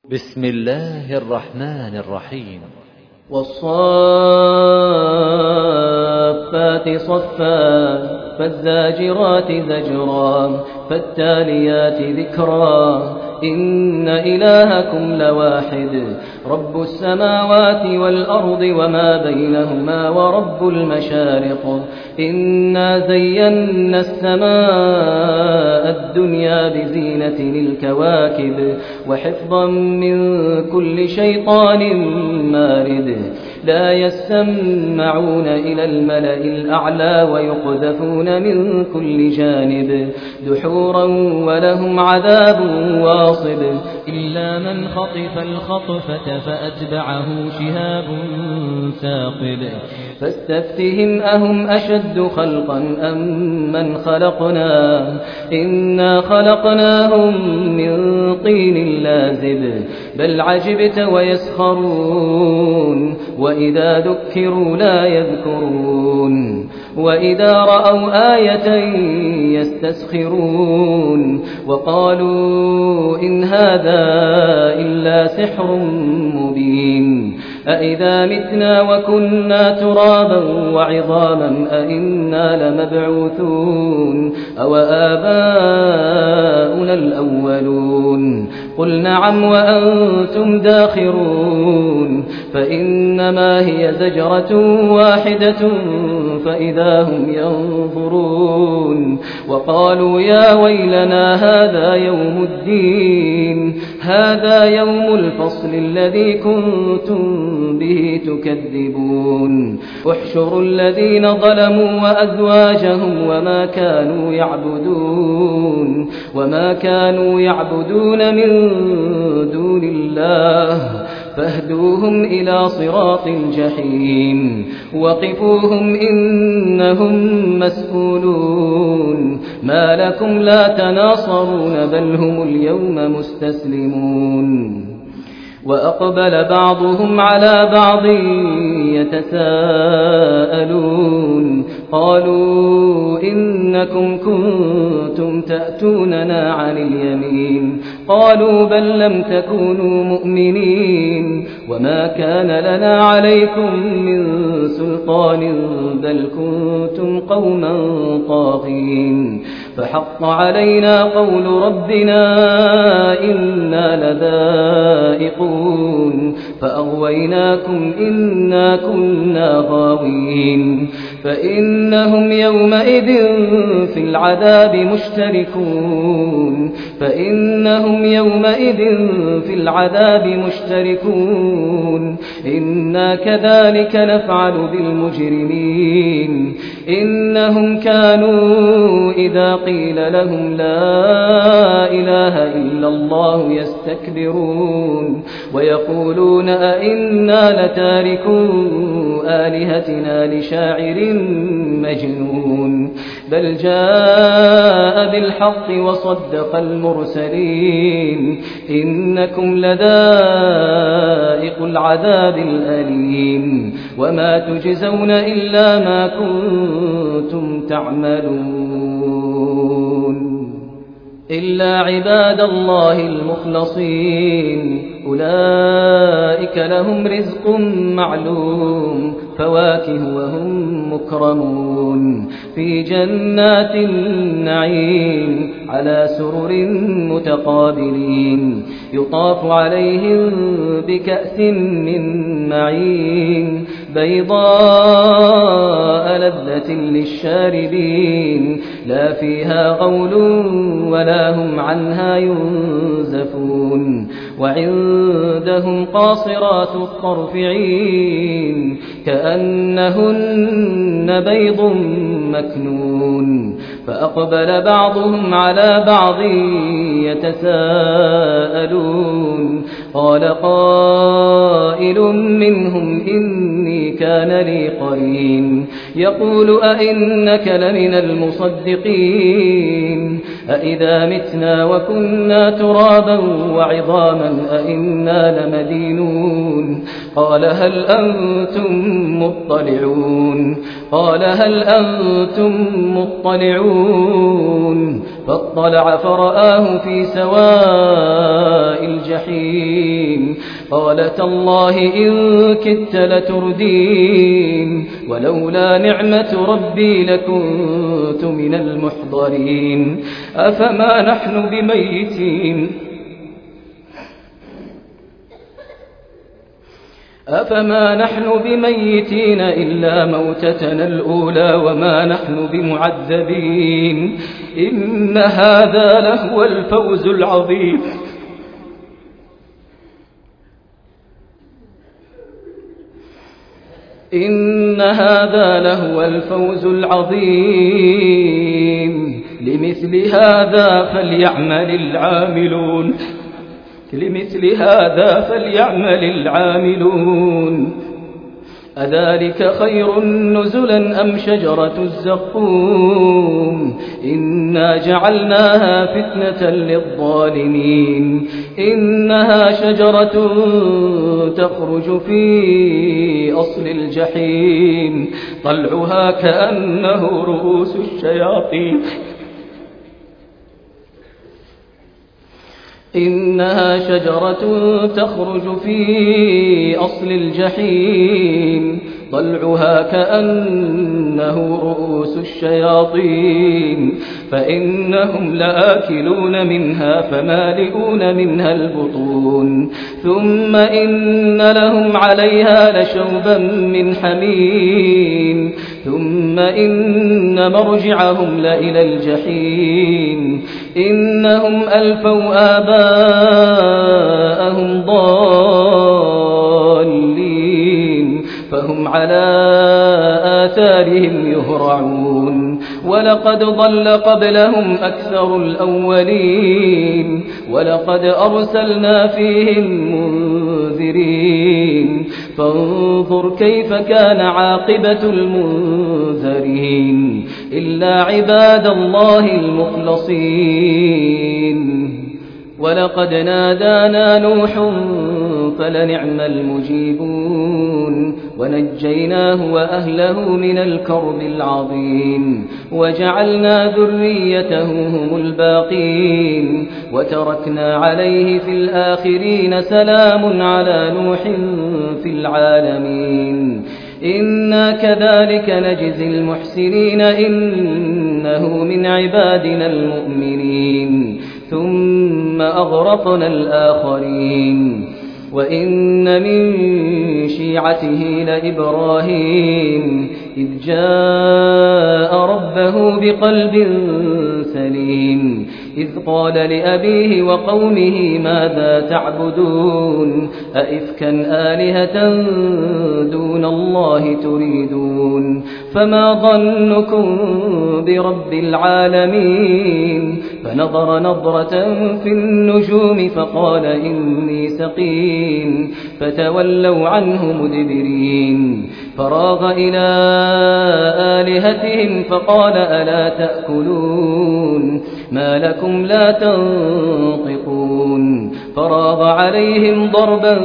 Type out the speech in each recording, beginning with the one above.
بسم الله الرحمن الرحيم. والصافات صفا فالزاجرات زجرا فالتاليات ذكرا إن إلهكم لواحد رب السماوات والأرض وما بينهما ورب المشارق إنا زينا السماء الدنيا بزينة الكواكب وحفظا من كل شيطان مارد لا يسمعون إلى الملأ الأعلى ويقذفون من كل جانب دحورا ولهم عذاب واصب إلا من خطف الخطفة فأتبعه شهاب ثاقب فاستفتهم أهم أشد خلقا أم من خلقنا إنا خلقناهم من طين لازب بل عجبت ويسخرون وإذا ذكروا لا يذكرون وإذا رأوا آية يستسخرون وقالوا إن هذا إلا سحر مبين أإذا متنا وكنا ترابا وعظاما أإنا لمبعوثون أو آباؤنا الأولون قل نعم وأنتم داخرون فإنما هي زجرة واحدة فإذا هم ينظرون وقالوا يا ويلنا هذا يوم الدين هذا يوم الفصل الذي كنتم به تكذبون احشروا الذين ظلموا وأزواجهم وما كانوا يعبدون من دون الله فاهدوهم إلى صراط الجحيم وقفوهم إنهم مسؤولون ما لكم لا تناصرون بل هم اليوم مستسلمون وأقبل بعضهم على بعض يتساءلون قالوا إنكم كنتم تأتوننا عن اليمين قالوا بل لم تكونوا مؤمنين وما كان لنا عليكم من سلطان بل كنتم قوما طاغين فحق علينا قول ربنا إنا لذائقون فأغويناكم إنا كنا غاوين فإنهم يومئذ في العذاب مشتركون إنا كذلك نفعل بالمجرمين إنهم كانوا إذا قيل لهم لا إله إلا الله يستكبرون ويقولون أئنا لتاركو آلهتنا لشاعر مجنون بل جاء بالحق وصدق المرسلين إنكم لذائق العذاب الأليم وما تجزون إلا ما كنتم تعملون إلا عباد الله المخلصين أولئك لهم رزق معلوم فواكه وهم مكرمون في جنات النعيم على سرر متقابلين يطاف عليهم بكأس من معين بيضاء لذة للشاربين لا فيها غول ولا هم عنها ينزفون وعندهم قاصرات الطرف عين كأنهن بيض مكنون فأقبل بعضهم على بعض يتساءلون قال قائل منهم إني كان لي قرين يقول أئنك لمن المصدقين أئذا متنا وكنا ترابا وعظاما أئنا لمدينون قال هل أنتم مطلعون فاطلع فرآه في سواء الجحيم الجحيم قال تالله إن كدت لتردين ولولا نعمة ربي لكنت من المحضرين أفما نحن بميتين إلا موتتنا الأولى وما نحن بمعذبين إن هذا لهو الفوز العظيم إن هذا لهو الفوز العظيم لمثل هذا فليعمل العاملون أذلك خير نزلا أم شجرة الزقوم إنا جعلناها فتنة للظالمين إنها شجرة تخرج في أصل الجحيم طلعها كأنه رؤوس الشياطين إنها شجرة تخرج في أصل الجحيم طلعها كأنه رؤوس الشياطين فإنهم لآكلون منها فمالئون منها البطون ثم إن لهم عليها لشوبا من حميم ثم إن مرجعهم لإلى الجحيم إنهم ألفوا آباءهم ضالين فهم على آثارهم يهرعون ولقد ضل قبلهم أكثر الأولين ولقد أرسلنا فيهم منذرين فانظر كيف كان عاقبة المنذرين إلا عباد الله المخلصين ولقد نادانا نوح فلنعم المجيبون ونجيناه وأهله من الكرب العظيم وجعلنا ذريته هم الباقين وتركنا عليه في الآخرين سلام على نوح في العالمين إنا كذلك نجزي المحسنين إنه من عبادنا المؤمنين ثم أغرقنا الآخرين وإن من شيعته لإبراهيم إذ جاء ربه بقلب سليم إذ قال لأبيه وقومه ماذا تعبدون أئفكا آلهة دون الله تريدون فما ظنكم برب العالمين فنظر نظرة في النجوم فقال إني سقيم فتولوا عنه مدبرين فراغ إلى آلهتهم فقال ألا تأكلون ما لكم لا تنطقون فراغ عليهم ضربا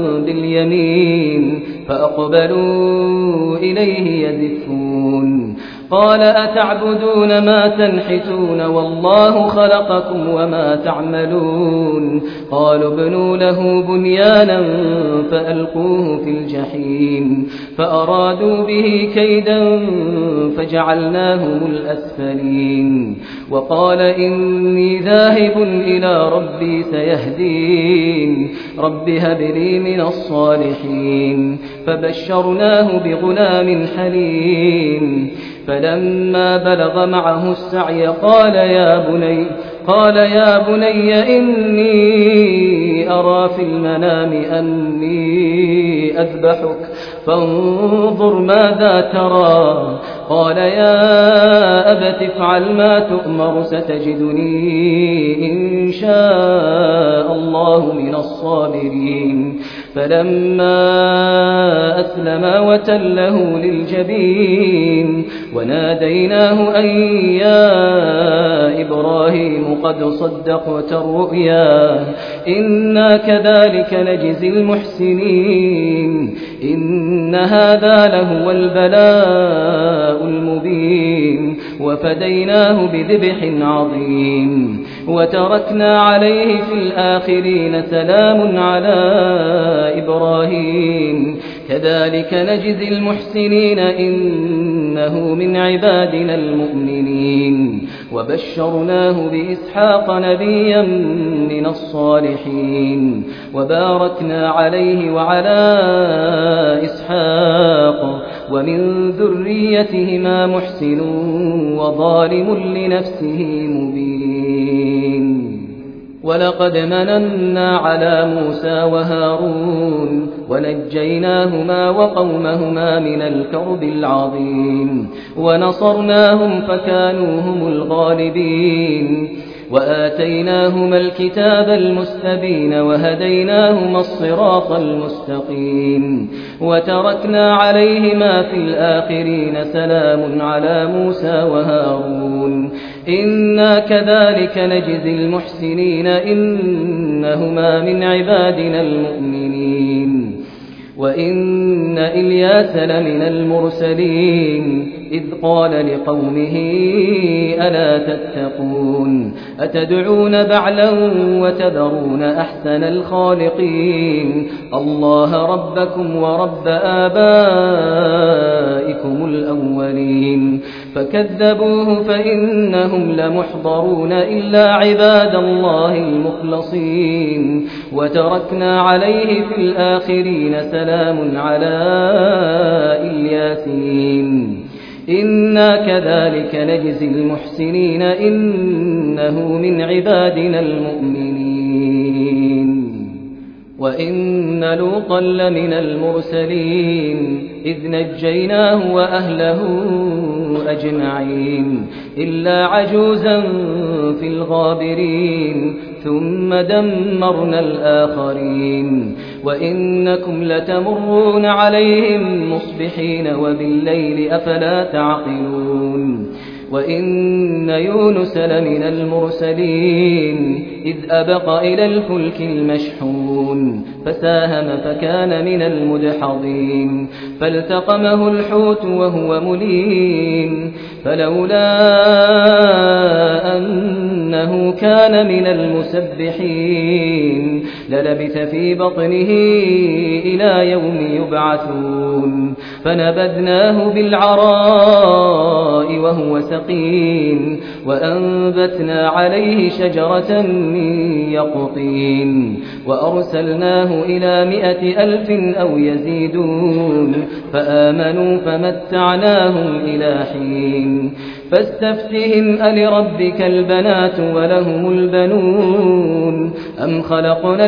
باليمين فأقبلوا إليه يزفون قال أتعبدون ما تنحتون والله خلقكم وما تعملون قالوا ابنوا له بنيانا فألقوه في الجحيم فأرادوا به كيدا فجعلناهم الأسفلين وقال إني ذاهب إلى ربي سيهدين رب هب لي من الصالحين فبشرناه بغلام حليم فلما بلغ معه السعي قال يا بني إني أرى في المنام أني أذبحك فانظر ماذا ترى قال يا أبت افعل ما تؤمر ستجدني إن شاء الله من الصابرين فلما أسلما وتله للجبين وناديناه أن يا إبراهيم قد صدقت الرؤيا إنا كذلك نجزي المحسنين إن هذا لهو البلاء المبين وفديناه بذبح عظيم وتركنا عليه في الآخرين سلام على إبراهيم كذلك نجزي المحسنين إنه من عبادنا المؤمنين وبشرناه بإسحاق نبيا من الصالحين وباركنا عليه وعلى إسحاق ومن ذريتهما محسن وظالم لنفسه مبين ولقد مننا على موسى وهارون ونجيناهما وقومهما من الكرب العظيم ونصرناهم فكانوا هم الغالبين وآتيناهما الكتاب المستبين وهديناهما الصراط المستقيم وتركنا عليهما في الآخرين سلام على موسى وهارون إنا كذلك نجزي المحسنين إنهما من عبادنا المؤمنين وإن إلياس لمن المرسلين إذ قال لقومه ألا تتقون أتدعون بعلا وتذرون أحسن الخالقين الله ربكم ورب آبائكم الأولين فكذبوه فإنهم لمحضرون إلا عباد الله المخلصين وتركنا عليه في الآخرين سلام على الياسين إنا كذلك نجزي المحسنين إنه من عبادنا المؤمنين وإن لوطا لمن المرسلين إذ نجيناه وأهله أجمعين إلا عجوزا في الغابرين ثم دمرنا الآخرين وإنكم لتمرون عليهم مصبحين وبالليل أفلا تعقلون وإن يونس لمن المرسلين إذ أبق إلى الفلك المشحون فساهم فكان من المدحضين فالتقمه الحوت وهو مليم فلولا أنه كان من المسبحين للبث في بطنه إلى يوم يبعثون فنبذناه بالعراء وهو سقيم وأنبتنا عليه شجرة من يقطين وأرسلناه إلى 100,000 أو يزيدون فآمنوا فمتعناهم إلى حين فاستفتهم ألربك البنات ولهم البنون أم خلقنا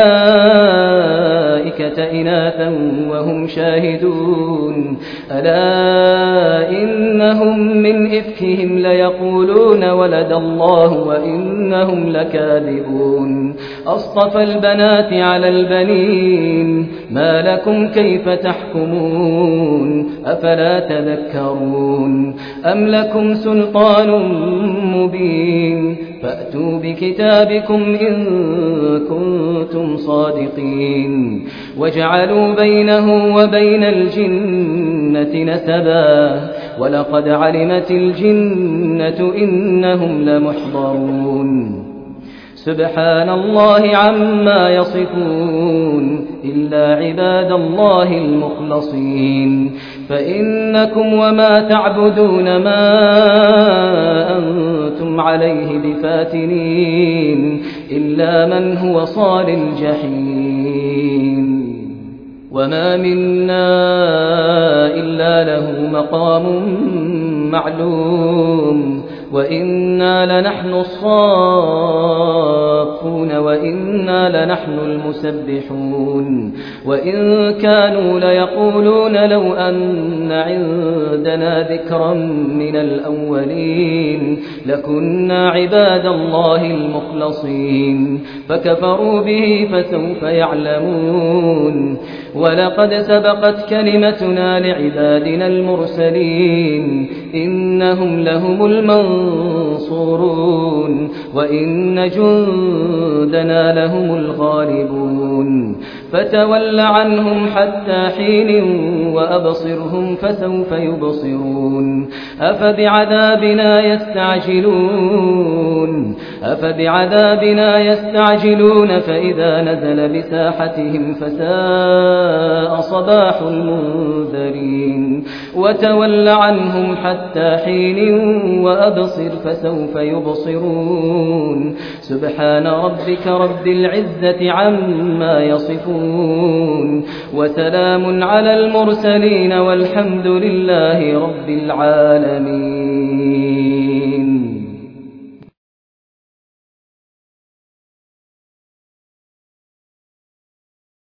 الملائكة إناثا وهم شاهدون ألا إنهم من إفكهم ليقولون ولد الله وإنهم لكاذبون أصطفى البنات على البنين ما لكم كيف تحكمون أفلا تذكرون أم لكم سلطان مبين فأتوا بكتابكم إن كنتم صادقين وجعلوا بينه وبين الجنة نسبا ولقد علمت الجنة إنهم لمحضرون سبحان الله عما يصفون إلا عباد الله المخلصين فإنكم وما تعبدون ما أنتم عليه بفاتنين إلا من هو صال الجحيم وما منا إلا له مقام معلوم وإنا لنحن الصافون وإنا لنحن المسبحون وإن كانوا ليقولون لو أن عندنا ذكرا من الأولين لكنا عباد الله المخلصين فكفروا به فسوف يعلمون ولقد سبقت كلمتنا لعبادنا المرسلين إنهم لهم المنصورون المنصورون وإن جندنا لهم الغالبون فتول عنهم حتى حين وأبصرهم فسوف يبصرون أفبعذابنا يستعجلون فإذا نزل بساحتهم فساء صباح المنذرين وتول عنهم حتى حين وأبصر فسوف يبصرون سبحان ربك رب العزة عما يصفون وسلام على المرسلين والحمد لله رب العالمين.